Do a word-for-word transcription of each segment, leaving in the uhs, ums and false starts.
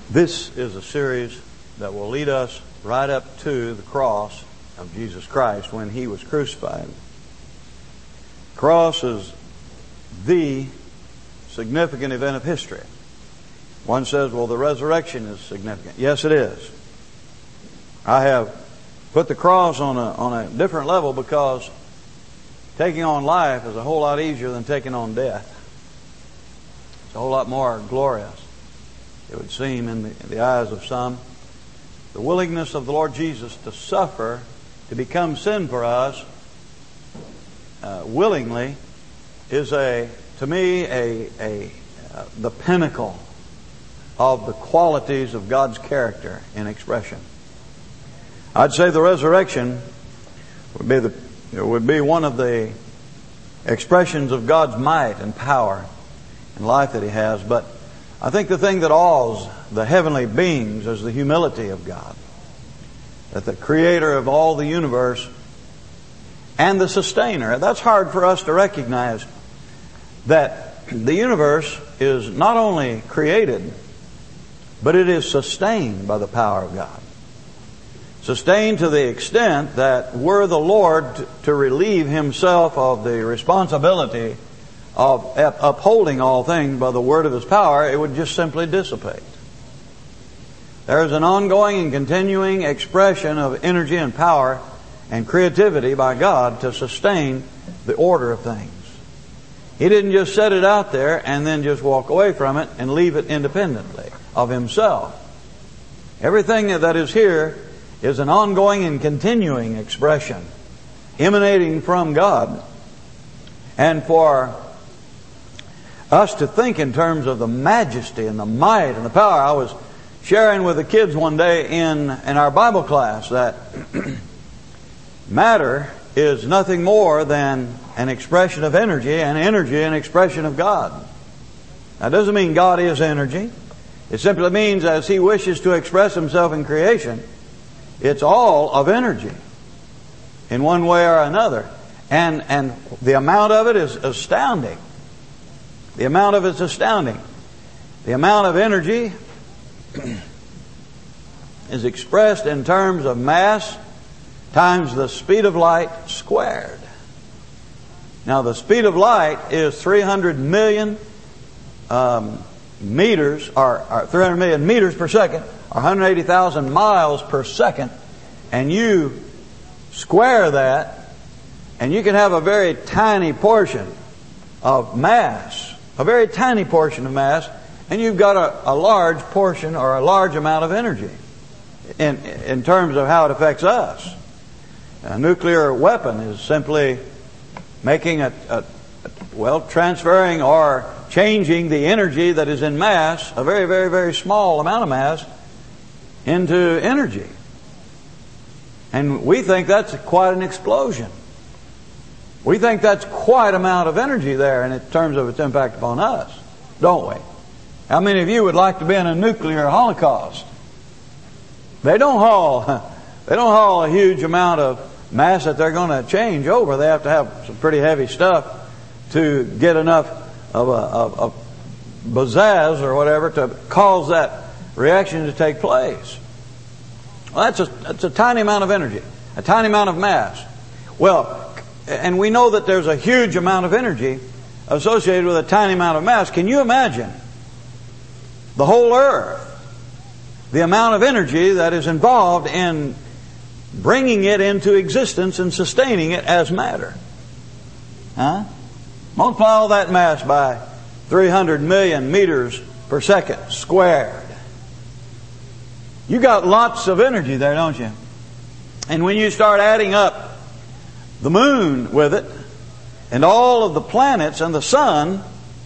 This is a series that will lead us right up to the cross of Jesus Christ when He was crucified. The cross is the significant event of history. One says, well, the resurrection is significant. Yes, it is. I have put the cross on a, on a different level because taking on life is a whole lot easier than taking on death. It's a whole lot more glorious, it would seem, in the, in the eyes of some. The willingness of the Lord Jesus to suffer, to become sin for us, uh, willingly, is a, to me, a, a uh, the pinnacle of the qualities of God's character in expression. I'd say the resurrection would be the it would be one of the expressions of God's might and power and life that He has. But I think the thing that awes the heavenly beings is the humility of God. That the Creator of all the universe and the Sustainer. That's hard for us to recognize, that the universe is not only created, but it is sustained by the power of God. Sustained to the extent that were the Lord to relieve Himself of the responsibility of upholding all things by the word of His power, it would just simply dissipate. There is an ongoing and continuing expression of energy and power and creativity by God to sustain the order of things. He didn't just set it out there and then just walk away from it and leave it independently of Himself. Everything that is here is an ongoing and continuing expression emanating from God. And for us to think in terms of the majesty and the might and the power, I was sharing with the kids one day in, in our Bible class that matter is nothing more than an expression of energy, and energy an expression of God. That doesn't mean God is energy. It simply means as He wishes to express Himself in creation, it's all of energy in one way or another. And, and the amount of it is astounding. The amount of it is astounding. The amount of energy is expressed in terms of mass times the speed of light squared. Now the speed of light is three hundred million um, meters, or, or three hundred million meters per second, or one hundred eighty thousand miles per second, and you square that, and you can have a very tiny portion of mass, a very tiny portion of mass, and you've got a, a large portion or a large amount of energy in, in terms of how it affects us. A nuclear weapon is simply making a, a, well, transferring or changing the energy that is in mass, a very, very, very small amount of mass, into energy. And we think that's quite an explosion. We think that's quite an amount of energy there in terms of its impact upon us, don't we? How many of you would like to be in a nuclear holocaust? They don't haul, they don't haul a huge amount of mass that they're going to change over. They have to have some pretty heavy stuff to get enough of a of, of pizzazz or whatever to cause that reaction to take place. Well, that's a that's a tiny amount of energy, a tiny amount of mass. Well, and we know that there's a huge amount of energy associated with a tiny amount of mass. Can you imagine the whole earth, the amount of energy that is involved in bringing it into existence and sustaining it as matter? Huh? Multiply all that mass by three hundred million meters per second squared. You got lots of energy there, don't you? And when you start adding up the moon with it, and all of the planets and the sun,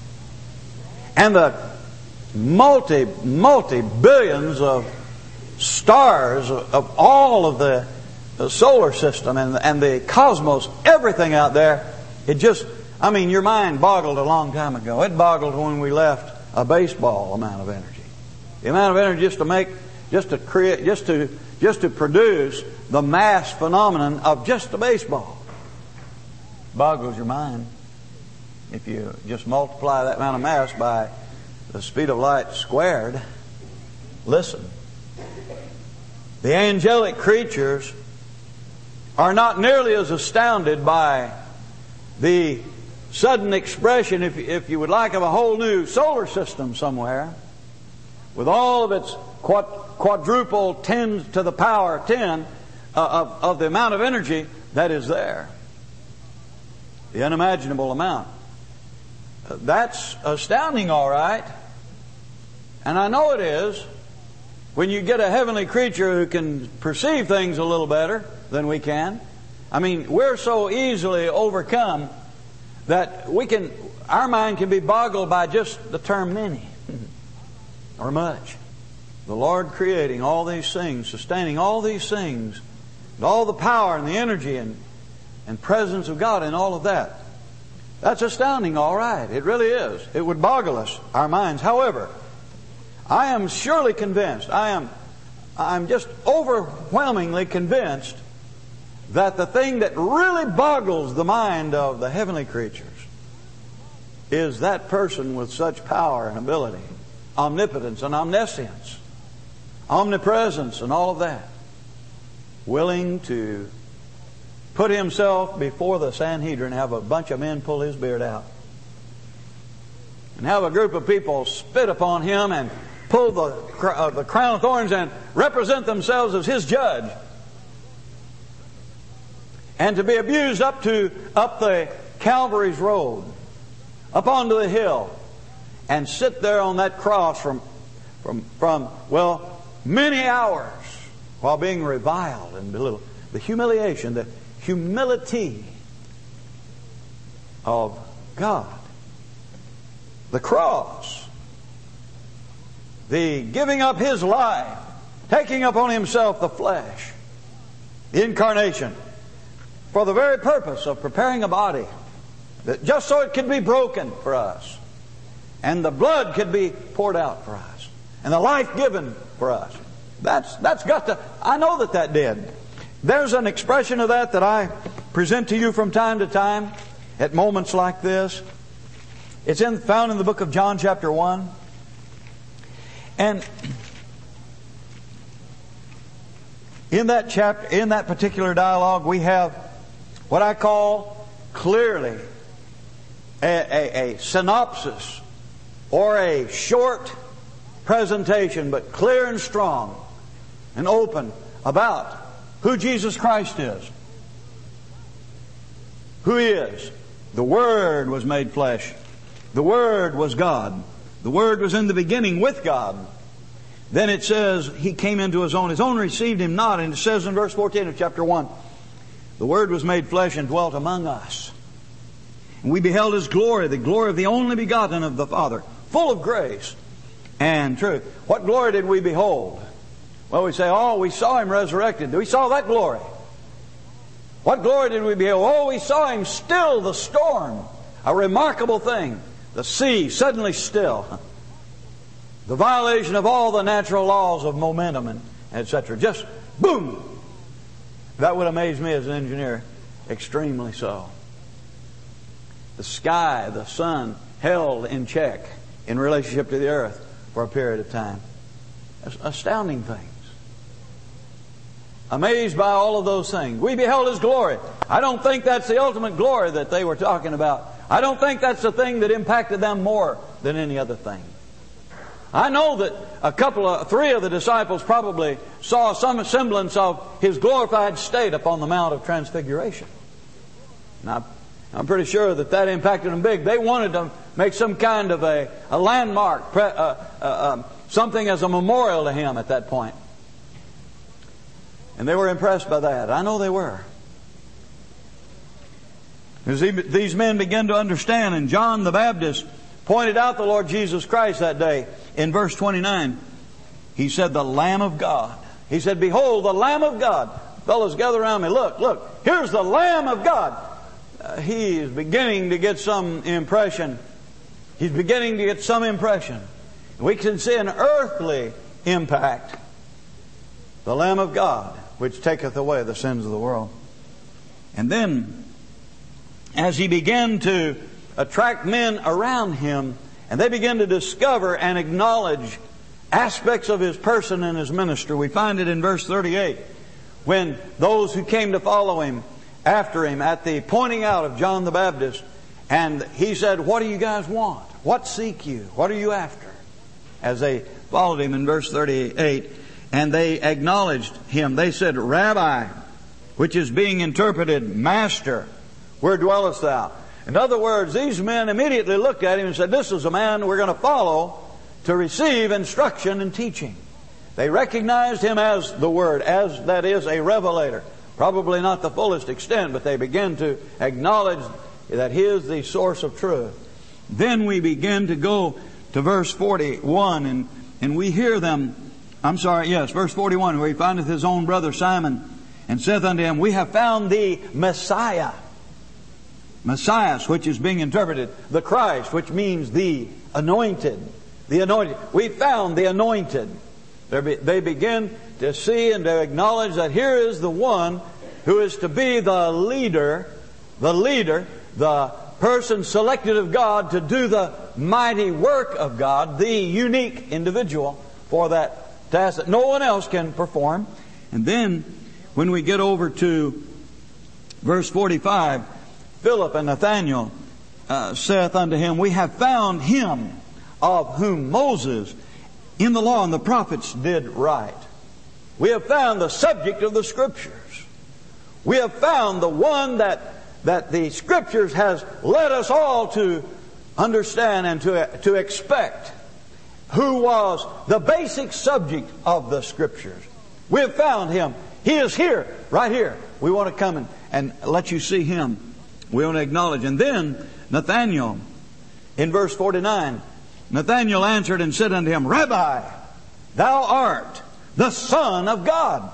and the multi, multi billions of stars of all of the, the solar system and, and the cosmos, everything out there, it just, I mean, your mind boggled a long time ago. It boggled when we left a baseball amount of energy. The amount of energy just to make, just to create, just to, just to produce the mass phenomenon of just a baseball. Boggles your mind if you just multiply that amount of mass by the speed of light squared. Listen. The angelic creatures are not nearly as astounded by the sudden expression, if, if you would like, of a whole new solar system somewhere, with all of its quad, quadruple ten to the power ten uh, of, of the amount of energy that is there. The unimaginable amount. Uh, that's astounding, all right. And I know it is when you get a heavenly creature who can perceive things a little better than we can. I mean, we're so easily overcome that we can, our mind can be boggled by just the term many or much. The Lord creating all these things, sustaining all these things, and all the power and the energy and, and presence of God and all of that. That's astounding, all right. It really is. It would boggle us, our minds. However, I am surely convinced, I am I'm just overwhelmingly convinced that the thing that really boggles the mind of the heavenly creatures is that person with such power and ability, omnipotence and omniscience, omnipresence and all of that, willing to put himself before the Sanhedrin, have a bunch of men pull his beard out, and have a group of people spit upon him and pull the, uh, the crown of thorns and represent themselves as his judge, and to be abused up to up the Calvary's road, up onto the hill, and sit there on that cross from from from well many hours while being reviled and belittled. The humiliation, the humility of God, the cross, the giving up His life, taking upon Himself the flesh, the incarnation, for the very purpose of preparing a body, that just so it could be broken for us, and the blood could be poured out for us, and the life given for us. That's that's got to. I know that that did. There's an expression of that that I present to you from time to time at moments like this. It's in, found in the book of John chapter one. And in that chapter, in that particular dialogue, we have what I call clearly a, a, a synopsis or a short presentation, but clear and strong and open about who Jesus Christ is, who He is. The Word was made flesh. The Word was God. The Word was in the beginning with God. Then it says He came into His own. His own received Him not. And it says in verse fourteen of chapter one, the Word was made flesh and dwelt among us. And we beheld His glory, the glory of the only begotten of the Father, full of grace and truth. What glory did we behold? Well, we say, oh, we saw Him resurrected. We saw that glory. What glory did we behold? Oh, we saw Him still the storm. A remarkable thing. The sea suddenly still. The violation of all the natural laws of momentum and et cetera. Just boom! That would amaze me as an engineer. Extremely so. The sky, the sun, held in check in relationship to the earth for a period of time. Astounding things. Amazed by all of those things. We beheld His glory. I don't think that's the ultimate glory that they were talking about. I don't think that's the thing that impacted them more than any other thing. I know that a couple of, three of the disciples probably saw some semblance of His glorified state upon the Mount of Transfiguration. Now, I'm pretty sure that that impacted them big. They wanted to make some kind of a, a landmark, pre, uh, uh, um, something as a memorial to Him at that point. And they were impressed by that. I know they were. As these men began to understand, and John the Baptist pointed out the Lord Jesus Christ that day in verse twenty-nine. He said, the Lamb of God. He said, behold, the Lamb of God. Fellows, gather around me. Look, look. Here's the Lamb of God. Uh, he is beginning to get some impression. He's beginning to get some impression. We can see an earthly impact. The Lamb of God, which taketh away the sins of the world. And then, as He began to attract men around Him, and they began to discover and acknowledge aspects of His person and His ministry. We find it in verse thirty-eight, when those who came to follow Him after Him at the pointing out of John the Baptist, and He said, "What do you guys want? What seek you? What are you after?" As they followed Him in verse thirty-eight, and they acknowledged Him. They said, "Rabbi," which is being interpreted, "Master, where dwellest Thou?" In other words, these men immediately looked at Him and said, "This is a man we're going to follow to receive instruction and teaching." They recognized Him as the Word, as, that is, a revelator. Probably not the fullest extent, but they began to acknowledge that He is the source of truth. Then we begin to go to verse forty-one, and, and we hear them, I'm sorry, yes, verse forty-one, where He findeth His own brother Simon, and saith unto him, "We have found the Messiah." Messiah, which is being interpreted, the Christ, which means the anointed. The anointed. We found the anointed. They begin to see and to acknowledge that here is the one who is to be the leader, the leader, the person selected of God to do the mighty work of God, the unique individual for that task that no one else can perform. And then when we get over to verse forty-five, Philip and Nathanael uh, saith unto Him, "We have found Him of whom Moses in the law and the prophets did write." We have found the subject of the Scriptures. We have found the one that, that the Scriptures has led us all to understand and to, to expect, who was the basic subject of the Scriptures. We have found Him. He is here, right here. We want to come and, and let you see Him. We want to acknowledge. And then Nathanael, in verse forty-nine, Nathanael answered and said unto Him, "Rabbi, Thou art the Son of God."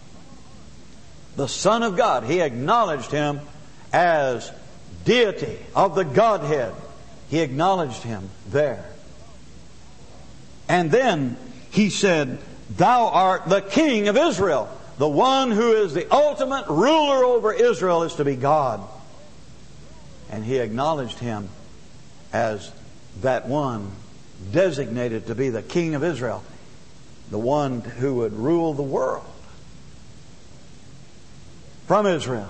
The Son of God. He acknowledged Him as deity of the Godhead. He acknowledged Him there. And then He said, "Thou art the King of Israel." The one who is the ultimate ruler over Israel is to be God. And He acknowledged Him as that one designated to be the King of Israel, the one who would rule the world from Israel.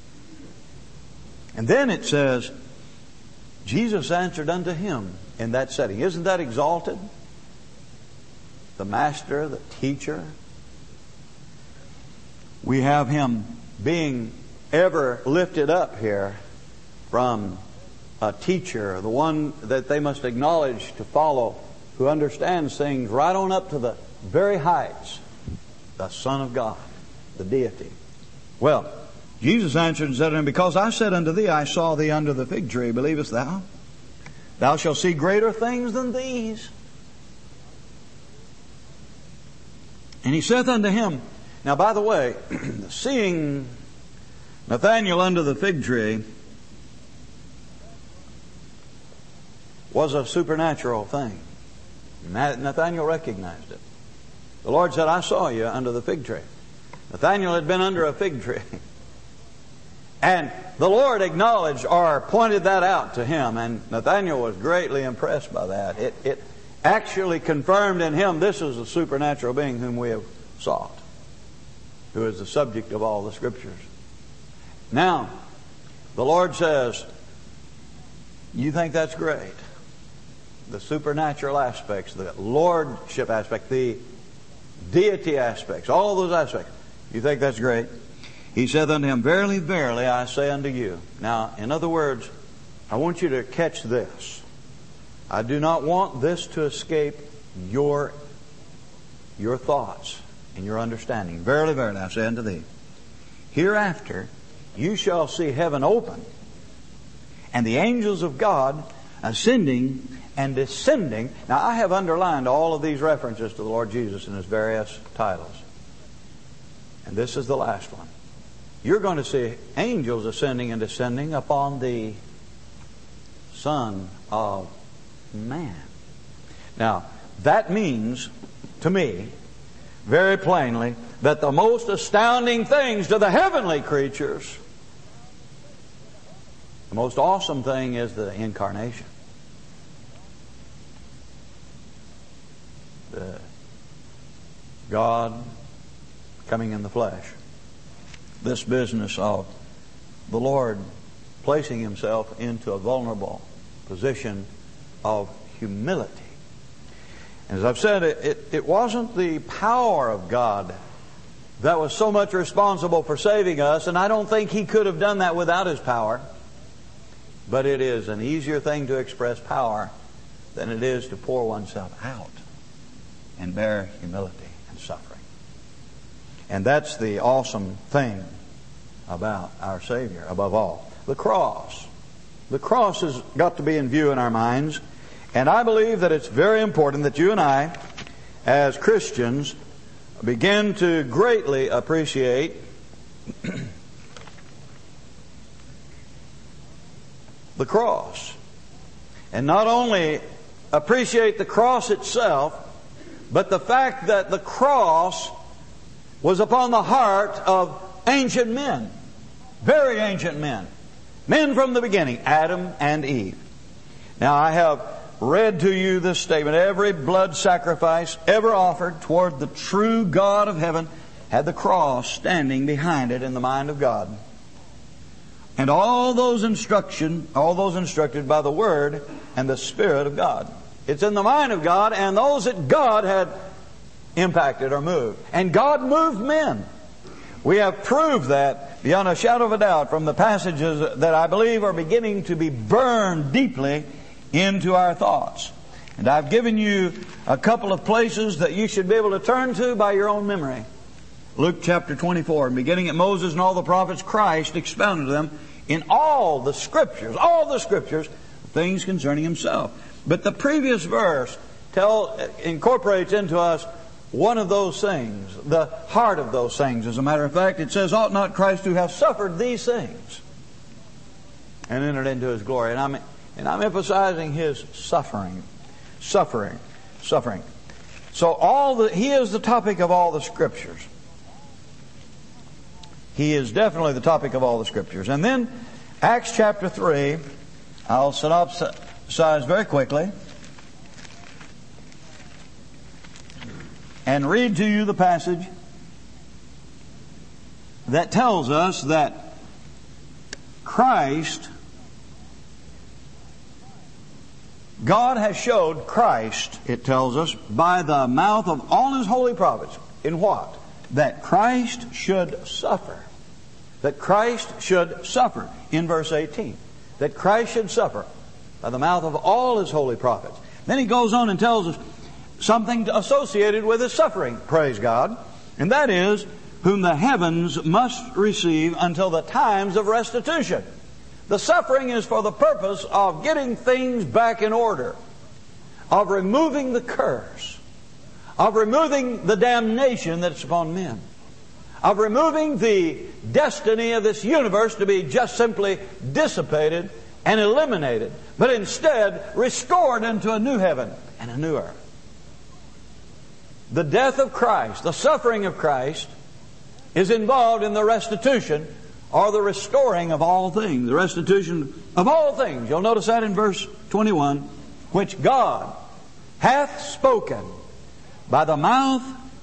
And then it says, Jesus answered unto him in that setting. Isn't that exalted? The Master, the Teacher. We have Him being ever lifted up here from a teacher, the one that they must acknowledge to follow, who understands things right on up to the very heights, the Son of God, the deity. Well, Jesus answered and said unto him, "Because I said unto thee, I saw thee under the fig tree, believest thou? Thou shalt see greater things than these." And He saith unto him, now by the way, seeing Nathanael under the fig tree was a supernatural thing. Nathanael recognized it. The Lord said, "I saw you under the fig tree." Nathanael had been under a fig tree. And the Lord acknowledged or pointed that out to him. And Nathanael was greatly impressed by that. It, it actually confirmed in him, this is a supernatural being whom we have sought, who is the subject of all the Scriptures. Now, the Lord says, you think that's great? The supernatural aspects, the lordship aspect, the deity aspects, all those aspects. You think that's great? He said unto him, "Verily, verily, I say unto you." Now, in other words, I want you to catch this. I do not want this to escape your, your thoughts and your understanding. "Verily, verily, I say unto thee, hereafter you shall see heaven open, and the angels of God ascending and descending." Now, I have underlined all of these references to the Lord Jesus in His various titles. And this is the last one. You're going to see angels ascending and descending upon the Son of Man. Now, that means, to me, very plainly, that the most astounding things to the heavenly creatures, the most awesome thing is the incarnation. The God coming in the flesh. This business of the Lord placing Himself into a vulnerable position of humility. As I've said, it, it, it wasn't the power of God that was so much responsible for saving us, and I don't think He could have done that without His power. But it is an easier thing to express power than it is to pour oneself out and bear humility and suffering. And that's the awesome thing about our Savior, above all. The cross. The cross has got to be in view in our minds. And I believe that it's very important that you and I, as Christians, begin to greatly appreciate the cross. And not only appreciate the cross itself, but the fact that the cross was upon the heart of ancient men. Very ancient men. Men from the beginning, Adam and Eve. Now I have read to you this statement. Every blood sacrifice ever offered toward the true God of heaven had the cross standing behind it in the mind of God. And all those instruction, all those instructed by the Word and the Spirit of God. It's in the mind of God and those that God had impacted or moved. And God moved men. We have proved that beyond a shadow of a doubt from the passages that I believe are beginning to be burned deeply into our thoughts. And I've given you a couple of places that you should be able to turn to by your own memory. Luke chapter twenty-four, beginning at Moses and all the prophets, Christ expounded them in all the Scriptures, all the Scriptures, things concerning Himself. But the previous verse tell, incorporates into us one of those things, the heart of those things. As a matter of fact, it says, ought not Christ to have suffered these things and entered into His glory? And I'm, and I'm emphasizing His suffering, suffering, suffering. So all the, He is the topic of all the Scriptures. He is definitely the topic of all the Scriptures. And then Acts chapter three, I'll synopsize very quickly and read to you the passage that tells us that Christ, God has showed Christ, it tells us, by the mouth of all His holy prophets. In what? That Christ should suffer. That Christ should suffer. In verse eighteen. That Christ should suffer by the mouth of all His holy prophets. Then he goes on and tells us something associated with His suffering. Praise God. And that is, whom the heavens must receive until the times of restitution. The suffering is for the purpose of getting things back in order. Of removing the curse. Of removing the damnation that's upon men. Of removing the destiny of this universe to be just simply dissipated and eliminated, but instead restored into a new heaven and a new earth. The death of Christ, the suffering of Christ, is involved in the restitution or the restoring of all things. The restitution of all things. You'll notice that in verse twenty-one, which God hath spoken by the mouth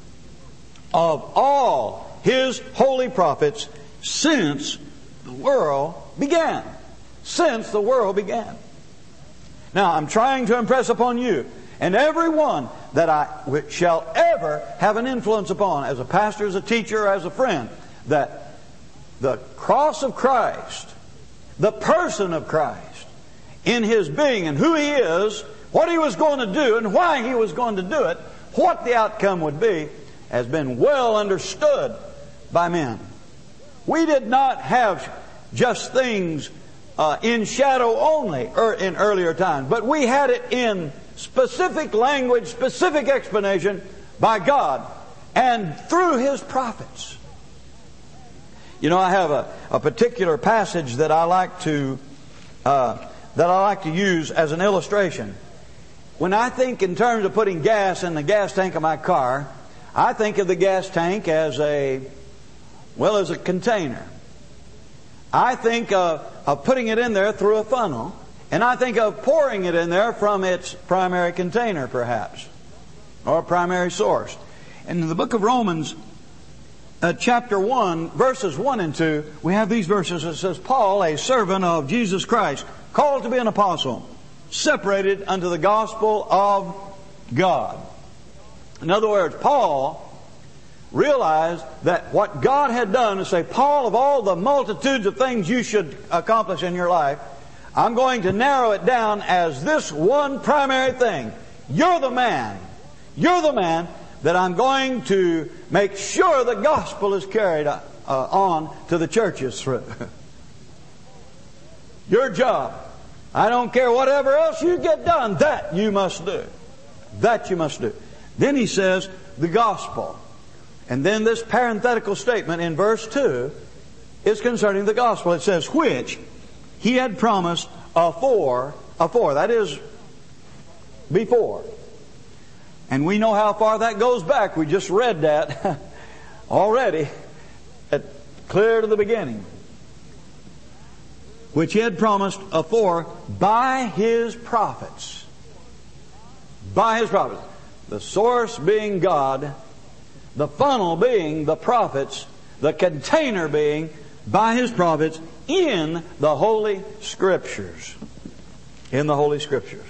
of all His holy prophets since the world began. Since the world began. Now, I'm trying to impress upon you and everyone that I shall ever have an influence upon, as a pastor, as a teacher, as a friend, that the cross of Christ, the person of Christ, in His being and who He is, what He was going to do and why He was going to do it, what the outcome would be, has been well understood by men. We did not have just things uh, in shadow only or in earlier times, but we had it in specific language, specific explanation by God and through His prophets. You know, I have a, a particular passage that I like to uh, that I like to use as an illustration. When I think in terms of putting gas in the gas tank of my car, I think of the gas tank as a well as a container. I think of, of putting it in there through a funnel, and I think of pouring it in there from its primary container, perhaps, or primary source. And in the book of Romans, uh, chapter one, verses one and two, we have these verses. It says, Paul, a servant of Jesus Christ, called to be an apostle, separated unto the gospel of God. In other words, Paul realized that what God had done is say, Paul, of all the multitudes of things you should accomplish in your life, I'm going to narrow it down as this one primary thing. You're the man. You're the man that I'm going to make sure the gospel is carried uh, on to the churches through. Your job. I don't care whatever else you get done. That you must do. That you must do. Then he says, the gospel. And then this parenthetical statement in verse two is concerning the gospel. It says, which he had promised afore, afore, that is, before. And we know how far that goes back. We just read that already, at, clear to the beginning. Which he had promised afore by his prophets. By his prophets. The source being God, the funnel being the prophets, the container being by his prophets in the Holy Scriptures. In the Holy Scriptures.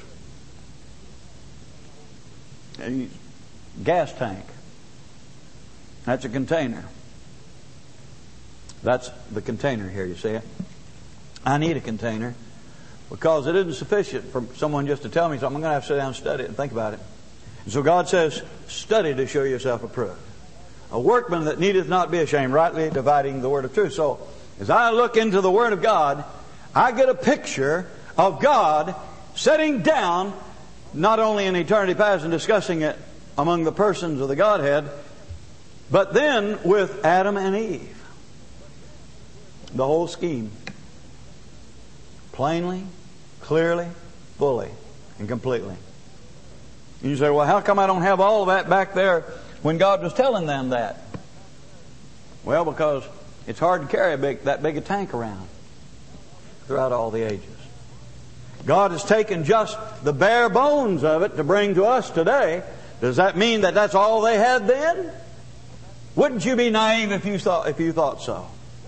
A gas tank. That's a container. That's the container here, you see it? I need a container because it isn't sufficient for someone just to tell me something. I'm going to have to sit down and study it and think about it. And so God says, study to show yourself approved. A workman that needeth not be ashamed, rightly dividing the word of truth. So, as I look into the Word of God, I get a picture of God setting down, not only in eternity past and discussing it among the persons of the Godhead, but then with Adam and Eve. The whole scheme. Plainly, clearly, fully, and completely. And you say, well, how come I don't have all of that back there when God was telling them that? Well, because it's hard to carry a big, that big a tank around throughout all the ages. God has taken just the bare bones of it to bring to us today. Does that mean that that's all they had then? Wouldn't you be naive if you thought, if you thought so?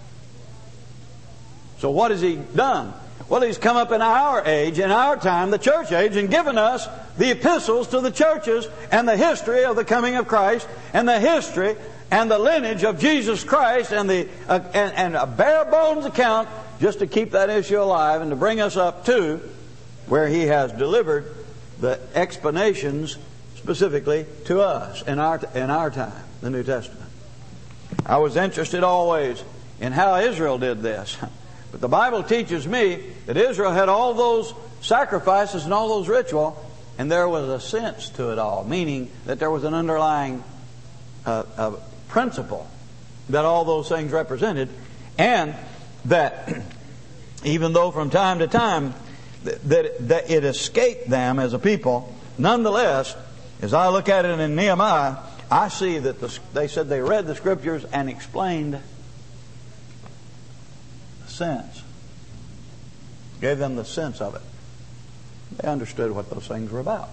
So what has He done? Well, He's come up in our age, in our time, the church age, and given us the epistles to the churches and the history of the coming of Christ and the history and the lineage of Jesus Christ and the uh, and, and a bare bones account just to keep that issue alive and to bring us up to where He has delivered the explanations specifically to us in our in our time, the New Testament. I was interested always in how Israel did this. But the Bible teaches me that Israel had all those sacrifices and all those rituals, and there was a sense to it all, meaning that there was an underlying uh, uh, principle that all those things represented, and that even though from time to time that, that it escaped them as a people, nonetheless, as I look at it in Nehemiah, I see that the, they said they read the Scriptures and explained sense. Gave them the sense of it. They understood what those things were about.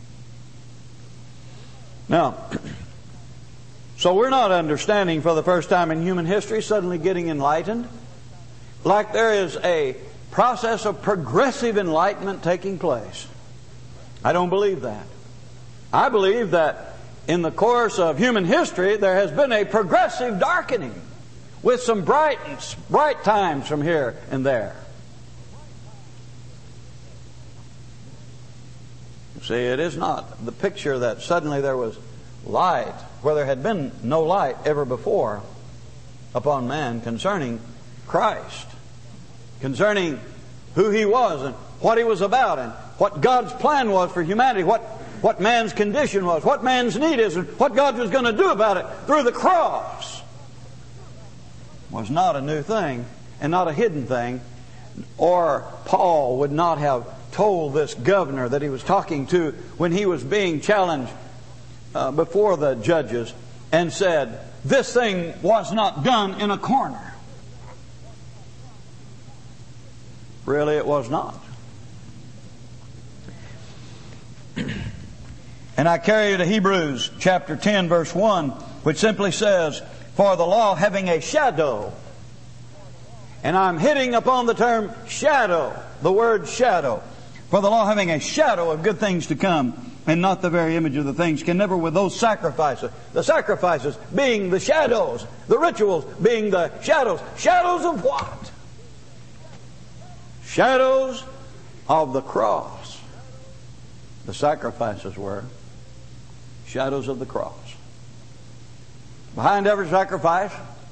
Now, so we're not understanding for the first time in human history, suddenly getting enlightened. Like there is a process of progressive enlightenment taking place. I don't believe that. I believe that in the course of human history, there has been a progressive darkening, with some bright, bright times from here and there. See, it is not the picture that suddenly there was light where there had been no light ever before upon man concerning Christ, concerning who He was and what He was about and what God's plan was for humanity, what, what man's condition was, what man's need is, and what God was going to do about it through the cross. Was not a new thing and not a hidden thing, or Paul would not have told this governor that he was talking to when he was being challenged uh, before the judges and said, this thing was not done in a corner. Really, it was not. And I carry you to Hebrews chapter ten, verse one, which simply says, for the law having a shadow. And I'm hitting upon the term shadow, the word shadow. For the law having a shadow of good things to come, and not the very image of the things, can never with those sacrifices, the sacrifices being the shadows, the rituals being the shadows. Shadows of what? Shadows of the cross. The sacrifices were shadows of the cross. Behind every sacrifice,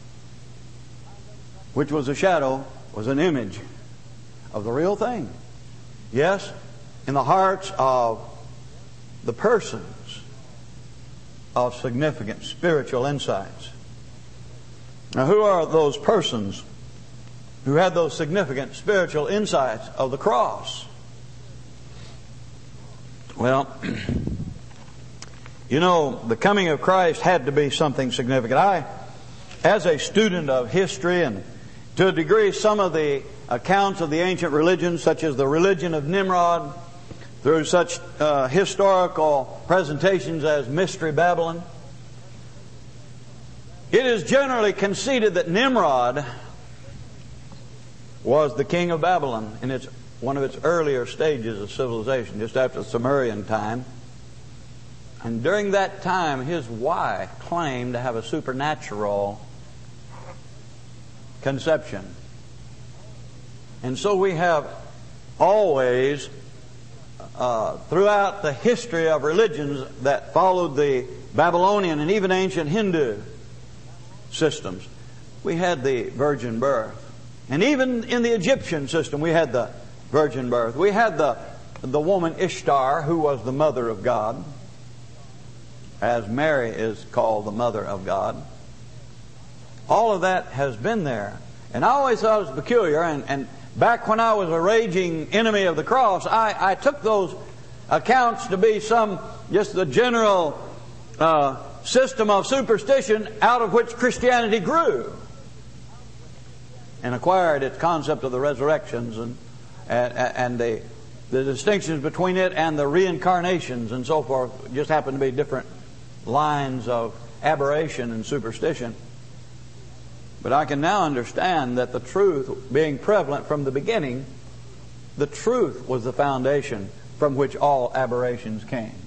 which was a shadow, was an image of the real thing. Yes, in the hearts of the persons of significant spiritual insights. Now, who are those persons who had those significant spiritual insights of the cross? Well, you know, the coming of Christ had to be something significant. I, as a student of history, and to a degree some of the accounts of the ancient religions, such as the religion of Nimrod, through such uh, historical presentations as Mystery Babylon, it is generally conceded that Nimrod was the king of Babylon in its one of its earlier stages of civilization, just after the Sumerian time. And during that time, his wife claimed to have a supernatural conception. And so we have always, uh, throughout the history of religions that followed the Babylonian and even ancient Hindu systems, we had the virgin birth. And even in the Egyptian system, we had the virgin birth. We had the, the woman Ishtar, who was the mother of God, as Mary is called the mother of God. All of that has been there. And I always thought it was peculiar, and, and back when I was a raging enemy of the cross, I, I took those accounts to be some, just the general uh, system of superstition out of which Christianity grew and acquired its concept of the resurrections and and, and the, the distinctions between it and the reincarnations and so forth just happen to be different lines of aberration and superstition. But I can now understand that the truth being prevalent from the beginning, the truth was the foundation from which all aberrations came.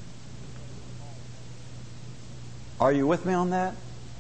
Are you with me on that?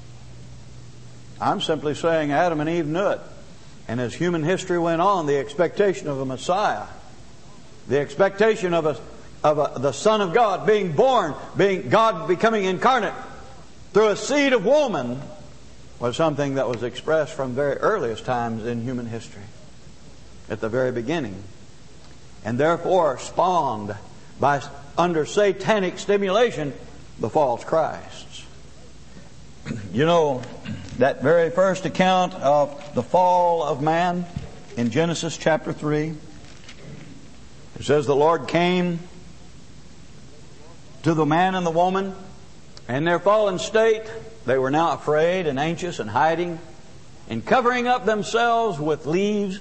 I'm simply saying Adam and Eve knew it. And as human history went on, the expectation of a Messiah, the expectation of a, of a, the Son of God being born, being God becoming incarnate through a seed of woman, was something that was expressed from very earliest times in human history, at the very beginning, and therefore spawned by under satanic stimulation the false Christs. You know, that very first account of the fall of man in Genesis chapter three, it says the Lord came to the man and the woman in their fallen state. They were now afraid and anxious and hiding and covering up themselves with leaves.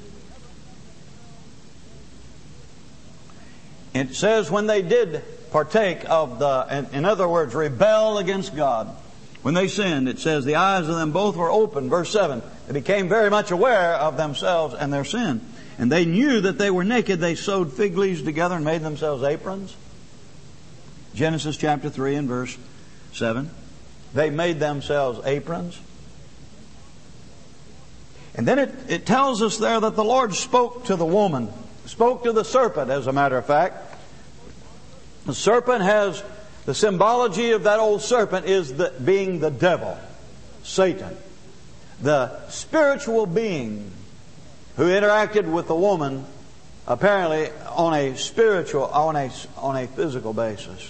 It says when they did partake of the, in, in other words, rebel against God, when they sinned, it says the eyes of them both were open. Verse seven, they became very much aware of themselves and their sin. And they knew that they were naked. They sewed fig leaves together and made themselves aprons. Genesis chapter three and verse seven. They made themselves aprons. And then it, it tells us there that the Lord spoke to the woman, spoke to the serpent, as a matter of fact. The serpent has, the symbology of that old serpent is the, being the devil, Satan, the spiritual being who interacted with the woman apparently on a spiritual, on a, on a physical basis,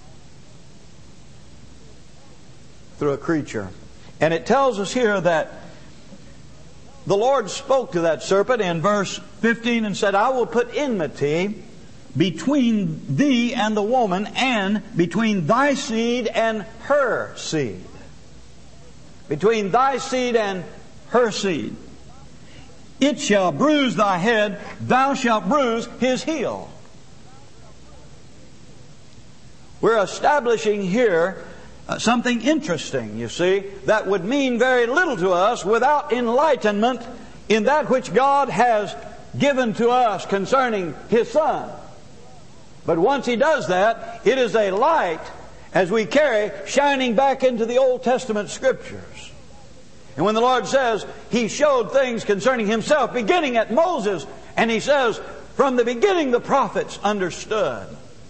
through a creature. And it tells us here that the Lord spoke to that serpent in verse fifteen and said, I will put enmity between thee and the woman, and between thy seed and her seed. Between thy seed and her seed. It shall bruise thy head, thou shalt bruise his heel. We're establishing here uh, something interesting, you see, that would mean very little to us without enlightenment in that which God has given to us concerning His Son. But once He does that, it is a light, as we carry, shining back into the Old Testament Scriptures. And when the Lord says He showed things concerning Himself, beginning at Moses, and He says, from the beginning the prophets understood.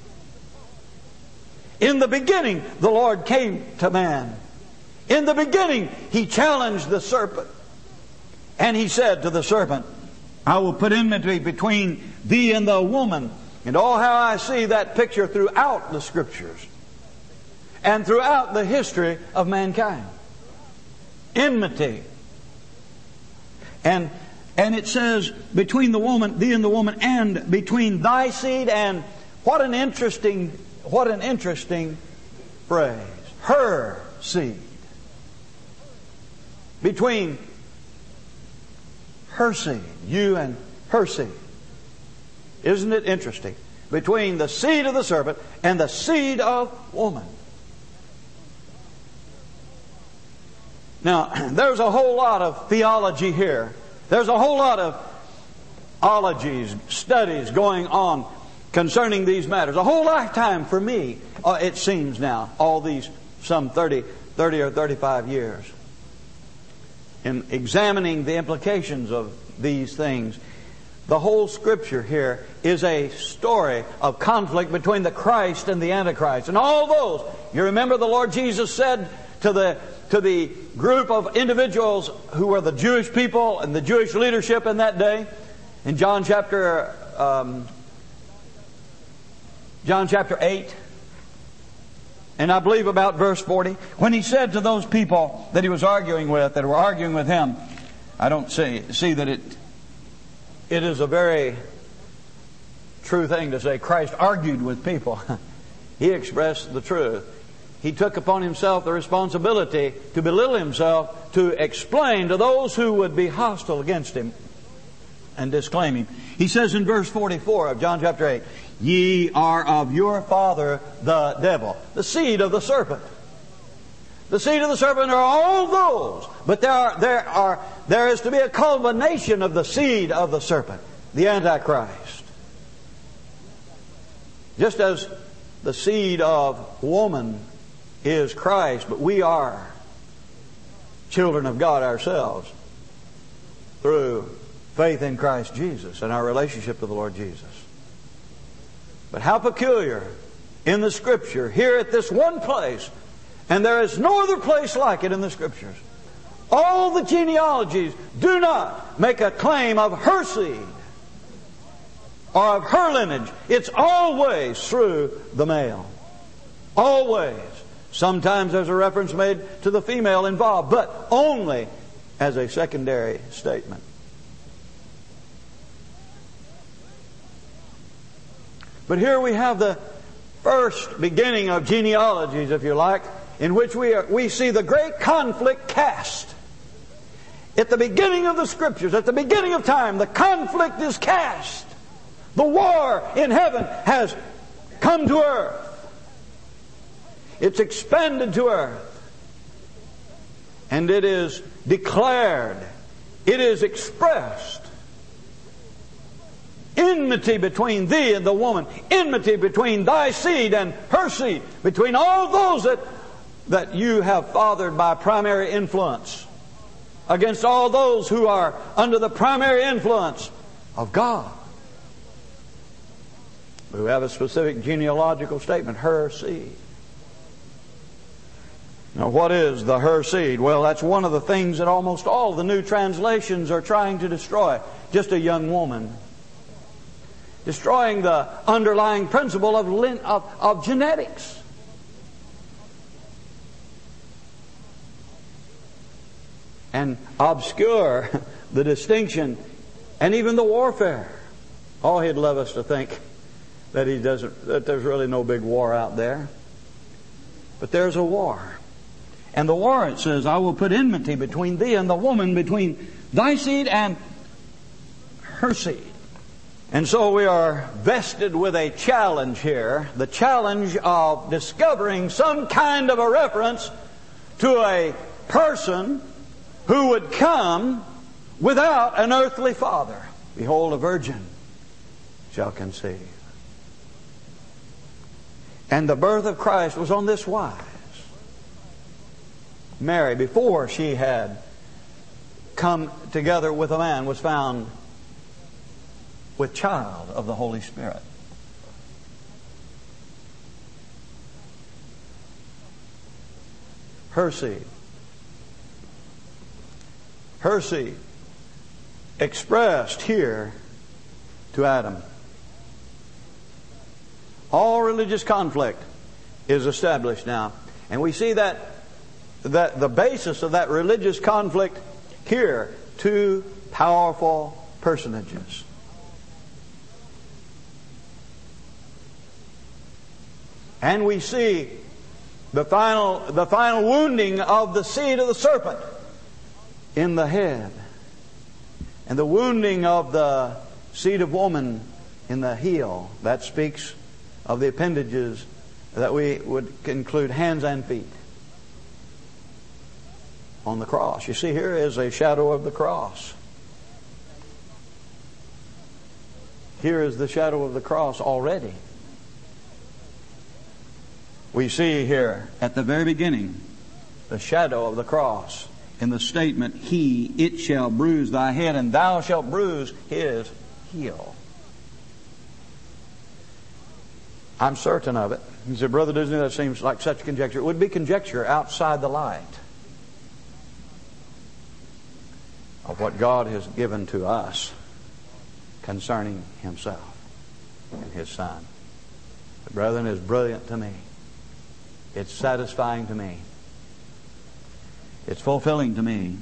In the beginning the Lord came to man. In the beginning He challenged the serpent. And He said to the serpent, I will put enmity between thee and the woman. And oh, how I see that picture throughout the Scriptures and throughout the history of mankind. Enmity. And and it says, between the woman, thee and the woman, and between thy seed, and what an interesting, what an interesting phrase. Her seed. Between her seed, you and her seed. Isn't it interesting? Between the seed of the serpent and the seed of woman. Now, there's a whole lot of theology here. There's a whole lot of ologies, studies going on concerning these matters. A whole lifetime for me, uh, it seems now, all these some thirty, thirty or thirty-five years, in examining the implications of these things. The whole Scripture here is a story of conflict between the Christ and the Antichrist. And all those, you remember the Lord Jesus said to the to the group of individuals who were the Jewish people and the Jewish leadership in that day, in John chapter um, John chapter eight, and I believe about verse forty, when He said to those people that He was arguing with, that were arguing with Him, I don't see see that it it is a very true thing to say Christ argued with people. He expressed the truth. He took upon Himself the responsibility to belittle Himself, to explain to those who would be hostile against Him and disclaim Him. He says in verse forty-four of John chapter eight, ye are of your father the devil, the seed of the serpent. The seed of the serpent are all those, but there are, there are, there is to be a culmination of the seed of the serpent, the Antichrist. Just as the seed of woman is Christ, but we are children of God ourselves through faith in Christ Jesus and our relationship to the Lord Jesus. But how peculiar in the Scripture, here at this one place, and there is no other place like it in the Scriptures. All the genealogies do not make a claim of her seed or of her lineage. It's always through the male. Always. Sometimes there's a reference made to the female involved, but only as a secondary statement. But here we have the first beginning of genealogies, if you like, in which we are, we see the great conflict cast. At the beginning of the Scriptures, at the beginning of time, the conflict is cast. The war in heaven has come to earth. It's expanded to earth. And it is declared. It is expressed. Enmity between thee and the woman. Enmity between thy seed and her seed. Between all those that, that you have fathered by primary influence. Against all those who are under the primary influence of God. We have a specific genealogical statement. Her seed. Now, what is the her seed? Well, that's one of the things that almost all the new translations are trying to destroy. Just a young woman. Destroying the underlying principle of, of, of genetics. And obscure the distinction and even the warfare. Oh, he'd love us to think that he doesn't, that there's really no big war out there. But there's a war. And the war, it says, I will put enmity between thee and the woman, between thy seed and her seed. And so we are vested with a challenge here, the challenge of discovering some kind of a reference to a person who would come without an earthly father. Behold, a virgin shall conceive. And the birth of Christ was on this wise. Mary, before she had come together with a man, was found with child of the Holy Spirit. Her seed. Her seed expressed here to Adam. All religious conflict is established now. And we see that, that the basis of that religious conflict here, two powerful personages. And we see the final, the final wounding of the seed of the serpent in the head, and the wounding of the seed of woman in the heel. That speaks of the appendages that we would include hands and feet on the cross. You see, here is a shadow of the cross. Here is the shadow of the cross already. We see here at the very beginning the shadow of the cross in the statement, He, it shall bruise thy head, and thou shalt bruise his heel. I'm certain of it. He said, Brother Disney, that seems like such conjecture. It would be conjecture outside the light of what God has given to us concerning Himself and His Son. But brethren, it's brilliant to me. It's satisfying to me. It's fulfilling to me.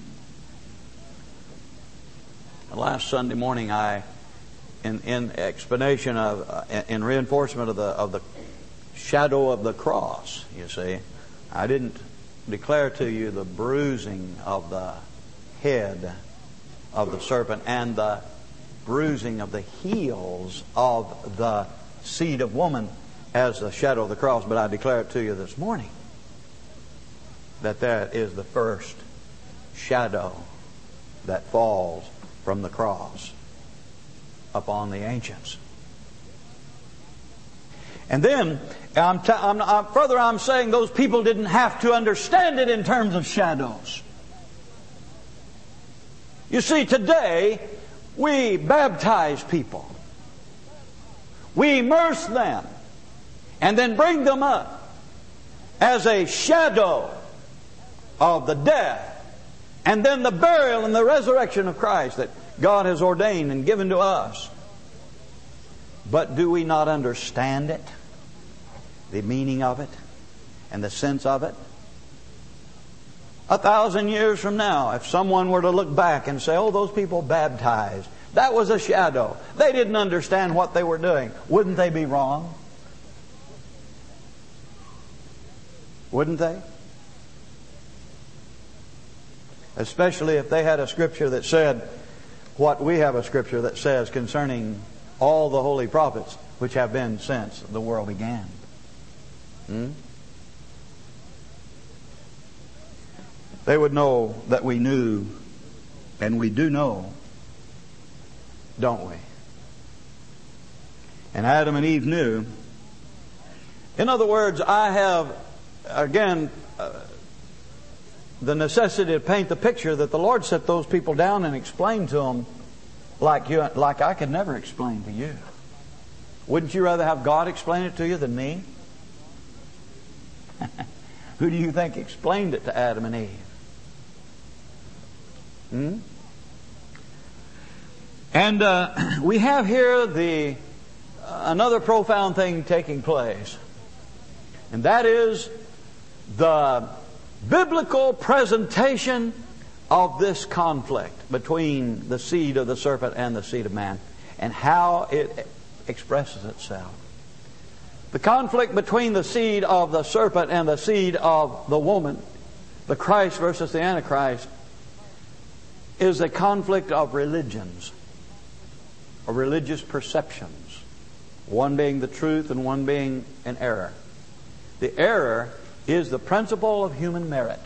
Last Sunday morning, I, in, in explanation of, uh, in reinforcement of the of the shadow of the cross, you see, I didn't declare to you the bruising of the head of the serpent and the bruising of the heels of the seed of woman as the shadow of the cross, but I declare it to you this morning that that is the first shadow that falls from the cross upon the ancients. And then, I'm t- I'm, I'm, further I'm saying those people didn't have to understand it in terms of shadows. You see, today, we baptize people. We immerse them and then bring them up as a shadow of the death and then the burial and the resurrection of Christ that God has ordained and given to us. But do we not understand it? The meaning of it and the sense of it? A thousand years from now, if someone were to look back and say, oh, those people baptized, that was a shadow. They didn't understand what they were doing. Wouldn't they be wrong? Wouldn't they? Especially if they had a scripture that said what we have a scripture that says concerning all the holy prophets which have been since the world began. Hmm? They would know that we knew, and we do know, don't we? And Adam and Eve knew. In other words, I have, again, uh, the necessity to paint the picture that the Lord set those people down and explained to them like you, like I could never explain to you. Wouldn't you rather have God explain it to you than me? Who do you think explained it to Adam and Eve? Hmm? And uh, we have here the uh, another profound thing taking place, and that is the biblical presentation of this conflict between the seed of the serpent and the seed of man, and how it expresses itself. The conflict between the seed of the serpent and the seed of the woman, the Christ versus the Antichrist, is a conflict of religions. of religious perceptions, one being the truth and one being an error. The error is the principle of human merit.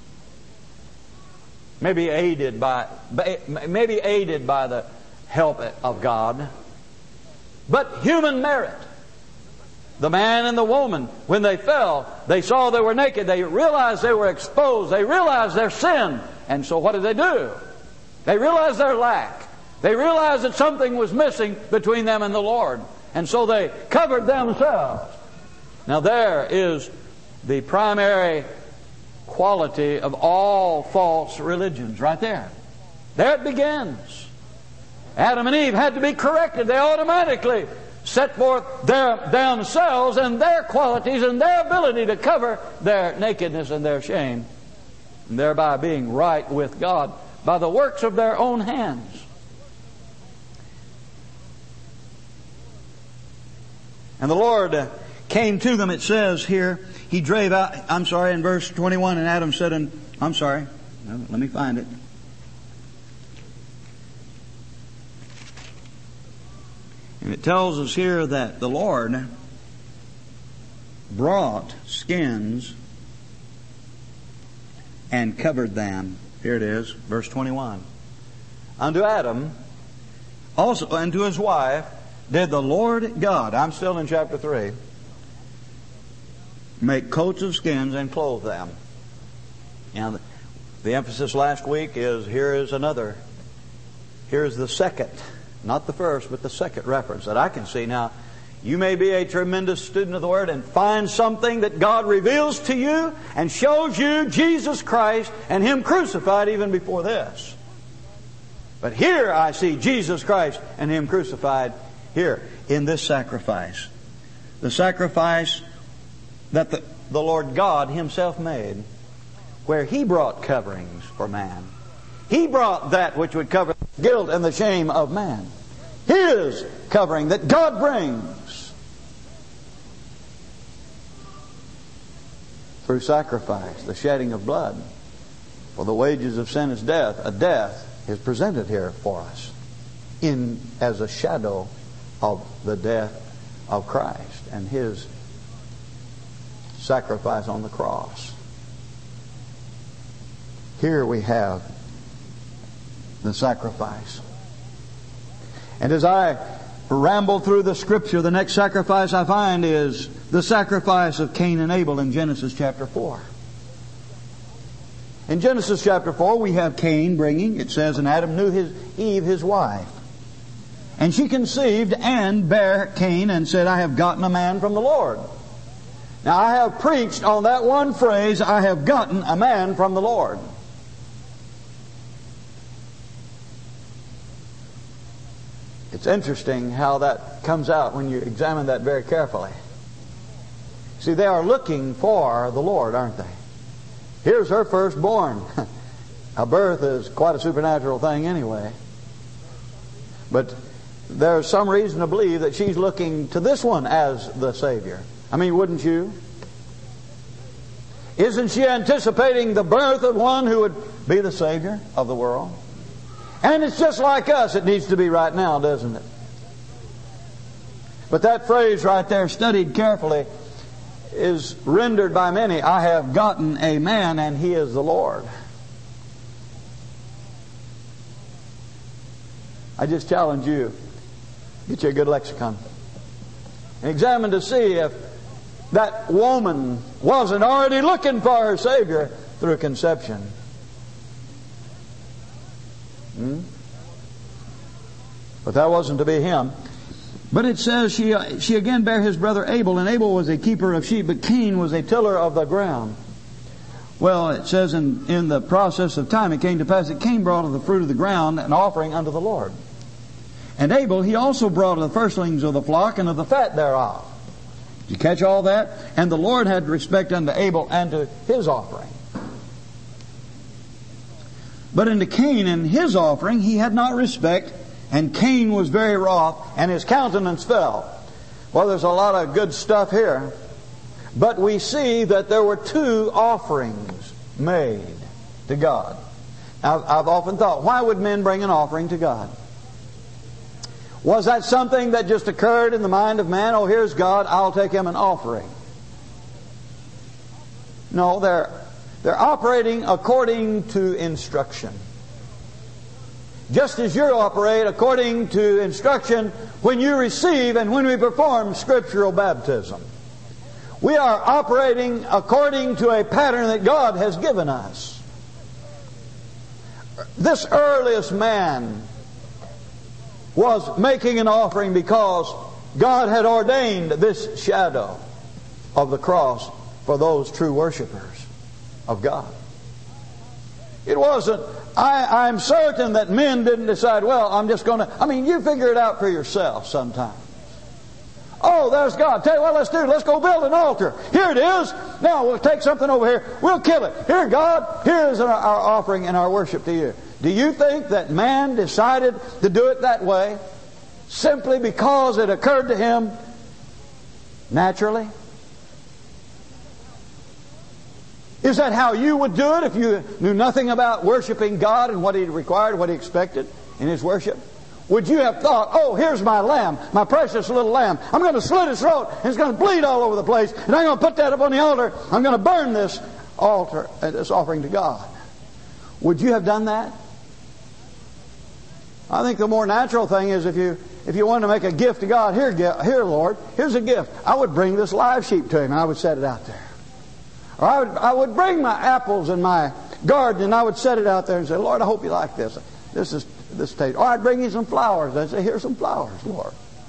Maybe aided by, maybe aided by the help of God, but human merit. The man and the woman, when they fell, they saw they were naked. They realized they were exposed. They realized their sin. And so what did they do? They realized their lack. They realized that something was missing between them and the Lord. And so they covered themselves. Now there is the primary quality of all false religions right there. There it begins. Adam and Eve had to be corrected. They automatically set forth their themselves and their qualities and their ability to cover their nakedness and their shame, and thereby being right with God by the works of their own hands. And the Lord came to them, it says here, He drave out, I'm sorry, in verse twenty-one, and Adam said, and I'm sorry, let me find it. And it tells us here that the Lord brought skins and covered them. Here it is, verse twenty-one. Unto Adam, also unto his wife, did the Lord God, I'm still in chapter three, make coats of skins and clothe them. And the emphasis last week is, here is another, here is the second, not the first, but the second reference that I can see. Now, you may be a tremendous student of the Word and find something that God reveals to you and shows you Jesus Christ and Him crucified even before this. But here I see Jesus Christ and Him crucified here in this sacrifice. The sacrifice that the, the Lord God Himself made, where He brought coverings for man. He brought that which would cover the guilt and the shame of man. His covering that God brings through sacrifice, the shedding of blood. For the wages of sin is death. A death is presented here for us in as a shadow of the death of Christ and His sacrifice on the cross. Here we have the sacrifice. And as I ramble through the Scripture, the next sacrifice I find is the sacrifice of Cain and Abel in Genesis chapter four. In Genesis chapter four, we have Cain bringing, it says, and Adam knew his Eve, his wife. And she conceived and bare Cain and said, I have gotten a man from the Lord. Now I have preached on that one phrase, I have gotten a man from the Lord. It's interesting how that comes out when you examine that very carefully. See, they are looking for the Lord, aren't they? Here's her firstborn. A birth is quite a supernatural thing anyway. But there's some reason to believe that she's looking to this one as the Savior. I mean, wouldn't you? Isn't she anticipating the birth of one who would be the Savior of the world? And it's just like us, it needs to be right now, doesn't it? But that phrase right there, studied carefully, is rendered by many, I have gotten a man and he is the Lord. I just challenge you, get you a good lexicon and examine to see if that woman wasn't already looking for her Savior through conception. Hmm? But that wasn't to be him. But it says she she again bare his brother Abel, and Abel was a keeper of sheep, but Cain was a tiller of the ground. Well, it says in, in the process of time it came to pass that Cain brought of the fruit of the ground an offering unto the Lord. And Abel he also brought of the firstlings of the flock and of the fat thereof. Did you catch all that? And the Lord had respect unto Abel and to his offering. But unto Cain and his offering he had not respect, and Cain was very wroth, and his countenance fell. Well, there's a lot of good stuff here. But we see that there were two offerings made to God. Now, I've often thought, why would men bring an offering to God? Was that something that just occurred in the mind of man? Oh, here's God, I'll take Him an offering. No, they're, they're operating according to instruction. Just as you operate according to instruction when you receive and when we perform scriptural baptism. We are operating according to a pattern that God has given us. This earliest man was making an offering because God had ordained this shadow of the cross for those true worshipers of God. It wasn't, I, I'm certain that men didn't decide, well, I'm just going to, I mean, you figure it out for yourself sometimes. Oh, there's God. Tell you what, let's do it. Let's go build an altar. Here it is. Now we'll take something over here. We'll kill it. Here, God, here is our, our offering and our worship to you. Do you think that man decided to do it that way simply because it occurred to him naturally? Is that how you would do it if you knew nothing about worshiping God and what He required, what He expected in His worship? Would you have thought, oh, here's my lamb, my precious little lamb. I'm going to slit its throat and it's going to bleed all over the place. And I'm going to put that up on the altar. I'm going to burn this altar, this offering to God. Would you have done that? I think the more natural thing is if you if you wanted to make a gift to God, here, here, Lord, here's a gift. I would bring this live sheep to Him and I would set it out there. Or I would, I would bring my apples in my garden and I would set it out there and say, Lord, I hope you like this. This is this taste. Or I'd bring you some flowers. I'd say, here's some flowers, Lord.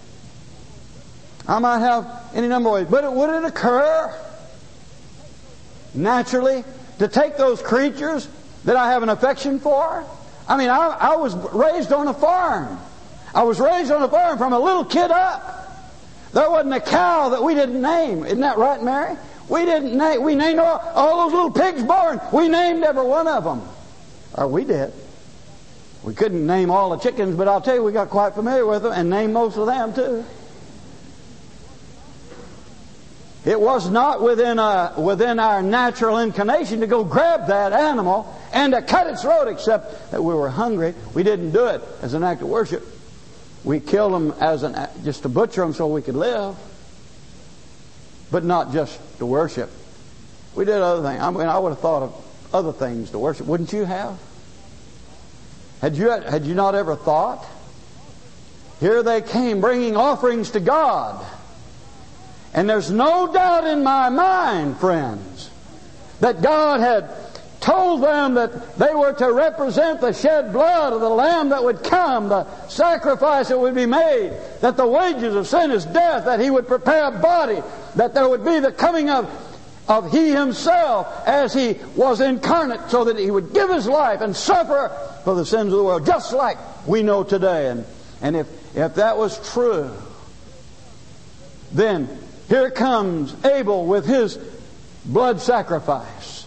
I might have any number of ways. But it, would it occur naturally to take those creatures that I have an affection for? I mean, I, I was raised on a farm. I was raised on a farm from a little kid up. There wasn't a cow that we didn't name. Isn't that right, Mary? We didn't name, we named all, all those little pigs born. We named every one of them. Or we did. We couldn't name all the chickens, but I'll tell you, we got quite familiar with them and named most of them too. It was not within, a, within our natural inclination to go grab that animal and to cut its throat, except that we were hungry. We didn't do it as an act of worship. We killed them as an just to butcher them so we could live. But not just to worship. We did other things. I mean, I would have thought of other things to worship. Wouldn't you have? Had you, had you not ever thought? Here they came bringing offerings to God. And there's no doubt in my mind, friends, that God had told them that they were to represent the shed blood of the Lamb that would come, the sacrifice that would be made, that the wages of sin is death, that He would prepare a body, that there would be the coming of, of He Himself as He was incarnate, so that He would give His life and suffer for the sins of the world, just like we know today. And, and if, if that was true, then here comes Abel with his blood sacrifice.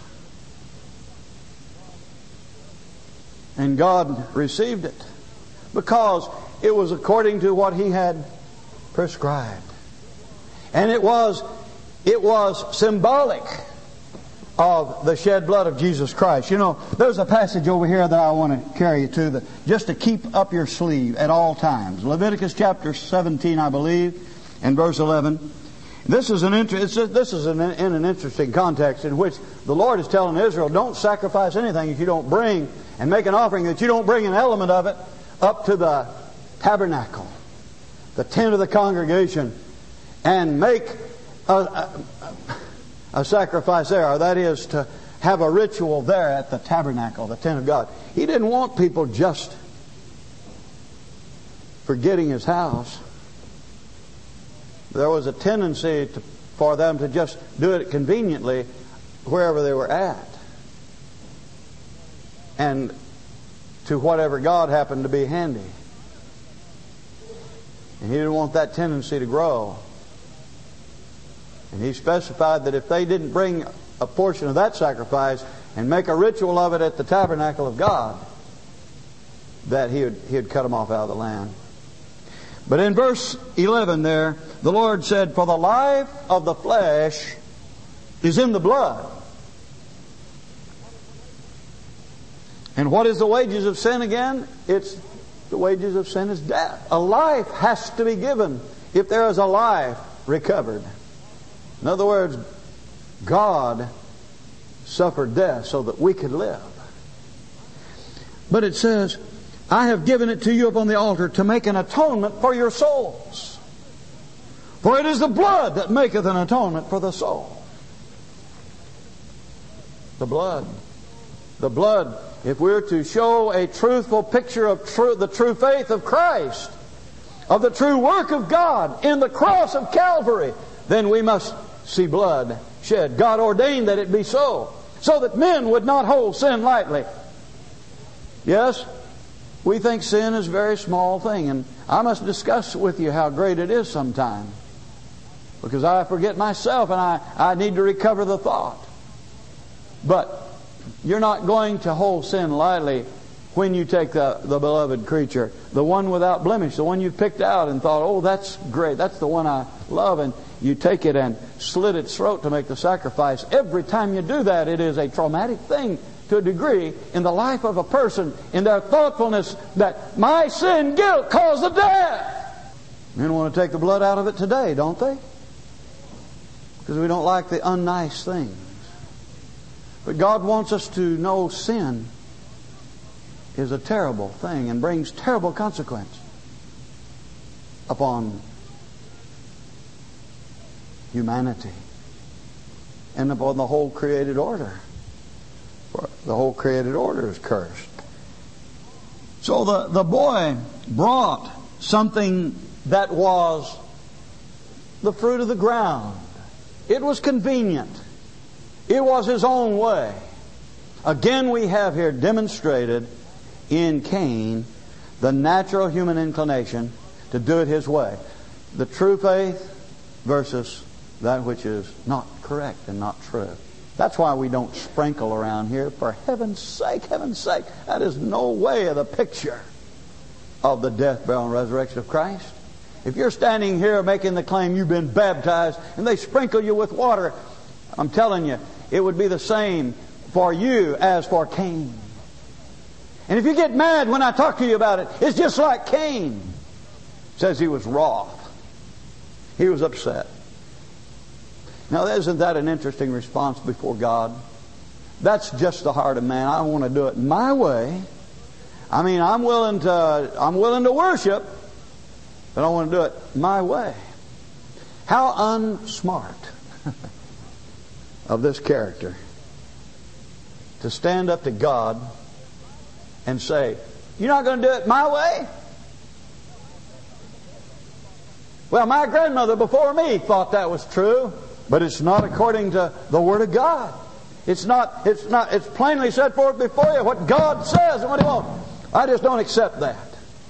And God received it because it was according to what He had prescribed. And it was it was symbolic of the shed blood of Jesus Christ. You know, there's a passage over here that I want to carry you to, that just to keep up your sleeve at all times. Leviticus chapter seventeen, I believe, and verse eleven. This is an inter- it's a, this is an, in an interesting context in which the Lord is telling Israel, don't sacrifice anything if you don't bring and make an offering, that you don't bring an element of it up to the tabernacle, the tent of the congregation, and make a, a, a sacrifice there. Or that is to have a ritual there at the tabernacle, the tent of God. He didn't want people just forgetting His house. There was a tendency to, for them to just do it conveniently wherever they were at, and to whatever God happened to be handy. And He didn't want that tendency to grow. And He specified that if they didn't bring a portion of that sacrifice and make a ritual of it at the tabernacle of God, that He would, he would cut them off out of the land. But in verse eleven there, the Lord said, for the life of the flesh is in the blood. And what is the wages of sin again? It's The wages of sin is death. A life has to be given if there is a life recovered. In other words, God suffered death so that we could live. But it says, I have given it to you upon the altar to make an atonement for your souls. For it is the blood that maketh an atonement for the soul. The blood. The blood. If we're to show a truthful picture of true, the true faith of Christ, of the true work of God in the cross of Calvary, then we must see blood shed. God ordained that it be so, so that men would not hold sin lightly. Yes, we think sin is a very small thing, and I must discuss with you how great it is sometime, because I forget myself and I, I need to recover the thought. But you're not going to hold sin lightly when you take the, the beloved creature, the one without blemish, the one you picked out and thought, oh, that's great, that's the one I love, and you take it and slit its throat to make the sacrifice. Every time you do that, it is a traumatic thing to a degree in the life of a person, in their thoughtfulness that my sin guilt caused the death. Men want to take the blood out of it today, don't they? Because we don't like the unnice things. But God wants us to know sin is a terrible thing and brings terrible consequence upon humanity and upon the whole created order. For the whole created order is cursed. So the, the boy brought something that was the fruit of the ground. It was convenient. It was his own way. Again, we have here demonstrated in Cain the natural human inclination to do it his way. The true faith versus that which is not correct and not true. That's why we don't sprinkle around here. For heaven's sake, heaven's sake, that is no way of the picture of the death, burial, and resurrection of Christ. If you're standing here making the claim you've been baptized and they sprinkle you with water, I'm telling you, it would be the same for you as for Cain. And if you get mad when I talk to you about it, it's just like Cain. It says he was wroth. He was upset. Now, isn't that an interesting response before God? That's just the heart of man. I want to do it my way. I mean, I'm willing to, I'm willing to worship, but I want to do it my way. How unsmart of this character to stand up to God and say, you're not going to do it my way? Well, my grandmother before me thought that was true, but it's not according to the Word of God. It's not, it's not, it's plainly set forth before you what God says and what He wants. I just don't accept that.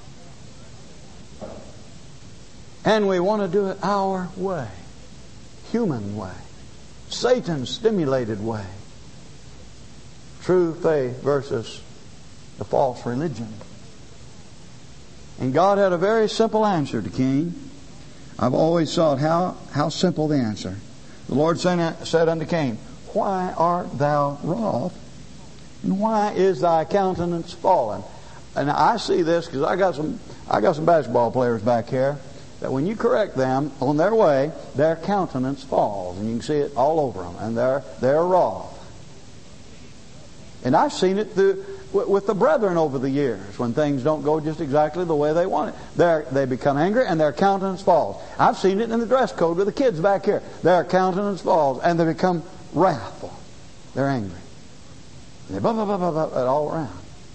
And we want to do it our way, human way, Satan-stimulated way. True faith versus the false religion. And God had a very simple answer to Cain. I've always thought how, how simple the answer. The Lord said unto Cain, why art thou wroth? And why is thy countenance fallen? And I see this because I got some I got some basketball players back here that when you correct them on their way, their countenance falls, and you can see it all over them, and they're they're wroth. And I've seen it through with the brethren over the years when things don't go just exactly the way they want it. They they become angry and their countenance falls. I've seen it in the dress code with the kids back here. Their countenance falls and they become wrathful. They're angry. And they blah blah blah blah blah all around.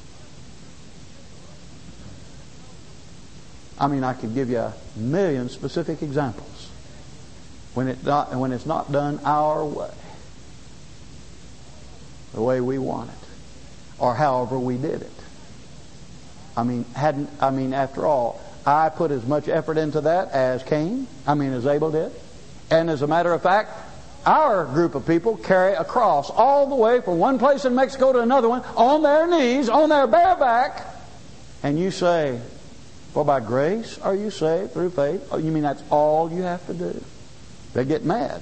I mean, I could give you a million specific examples when it not when it's not done our way, the way we want it, or however we did it. I mean, hadn't I mean, after all, I put as much effort into that as Cain. I mean, as Abel did. And as a matter of fact, our group of people carry a cross all the way from one place in Mexico to another one on their knees, on their bare back, and you say, well, by grace are you saved through faith? Oh, you mean that's all you have to do? They get mad.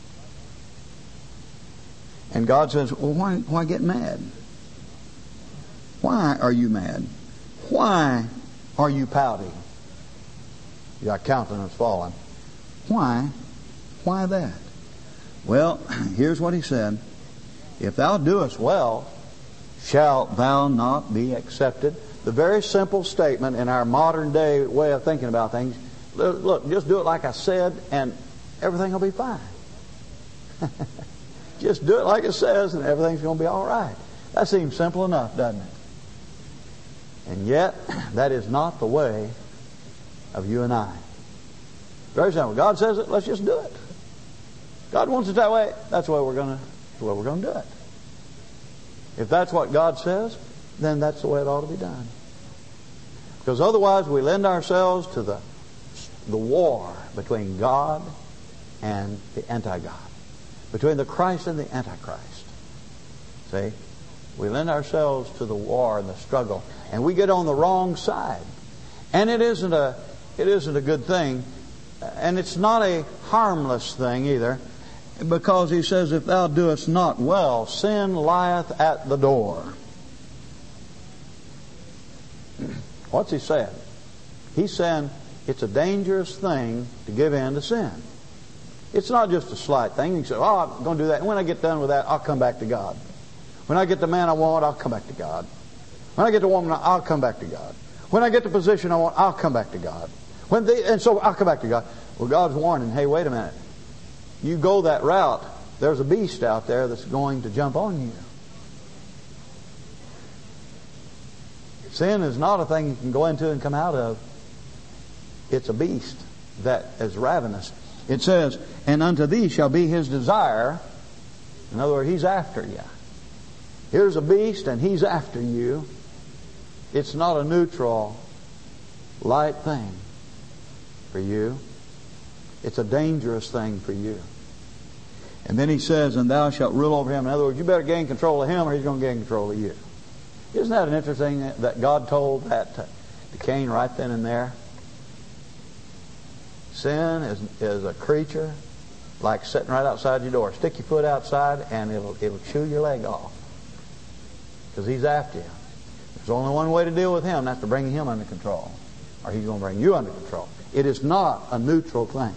And God says, well, why, why get mad? Why are you mad? Why are you pouting? Your countenance fallen. Why? Why that? Well, here's what he said. If thou doest well, shalt thou not be accepted? The very simple statement in our modern day way of thinking about things. Look, just do it like I said and everything will be fine. Just do it like it says and everything's going to be all right. That seems simple enough, doesn't it? And yet, that is not the way of you and I. Very simple. God says it, let's just do it. God wants it that way, that's the way we're going to, the way we're going to do it. If that's what God says, then that's the way it ought to be done. Because otherwise we lend ourselves to the, the war between God and the anti-God. Between the Christ and the Antichrist. See? We lend ourselves to the war and the struggle. And we get on the wrong side. And it isn't a, it isn't a good thing. And it's not a harmless thing either. Because he says, if thou doest not well, sin lieth at the door. What's he saying? He's saying it's a dangerous thing to give in to sin. It's not just a slight thing. You can say, oh, I'm going to do that. And when I get done with that, I'll come back to God. When I get the man I want, I'll come back to God. When I get the woman, I'll come back to God. When I get the position I want, I'll come back to God. When they, and so I'll come back to God. Well, God's warning, hey, wait a minute. You go that route, there's a beast out there that's going to jump on you. Sin is not a thing you can go into and come out of. It's a beast that is ravenous. It says, and unto thee shall be his desire. In other words, he's after you. Here's a beast and he's after you. It's not a neutral, light thing for you. It's a dangerous thing for you. And then he says, and thou shalt rule over him. In other words, you better gain control of him or he's going to gain control of you. Isn't that an interesting that God told that to Cain right then and there? Sin is, is a creature like sitting right outside your door. Stick your foot outside and it'll, it'll chew your leg off. Because he's after you. There's only one way to deal with him, that's to bring him under control. Or he's going to bring you under control. It is not a neutral thing.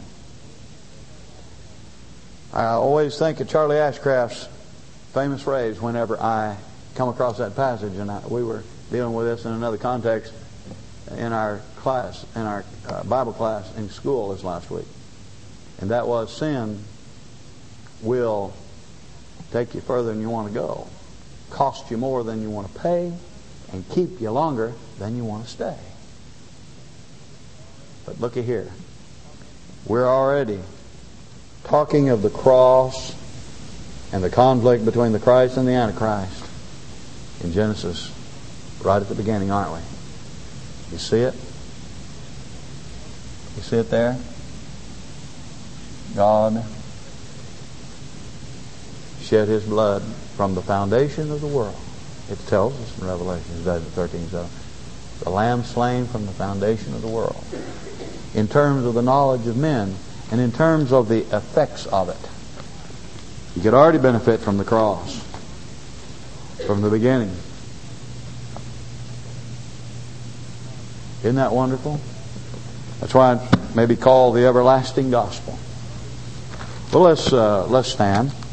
I always think of Charlie Ashcraft's famous phrase whenever I come across that passage, and I, we were dealing with this in another context in our class, in our uh, Bible class in school this last week. And that was, sin will take you further than you want to go, cost you more than you want to pay, and keep you longer than you want to stay. But look at here. We're already talking of the cross and the conflict between the Christ and the Antichrist in Genesis right at the beginning, aren't we? You see it? You see it there? God shed His blood from the foundation of the world. It tells us in Revelation thirteen, so the Lamb slain from the foundation of the world. In terms of the knowledge of men and in terms of the effects of it. You could already benefit from the cross from the beginning. Isn't that wonderful? That's why it may be called the everlasting gospel. Well, let's uh, let's stand.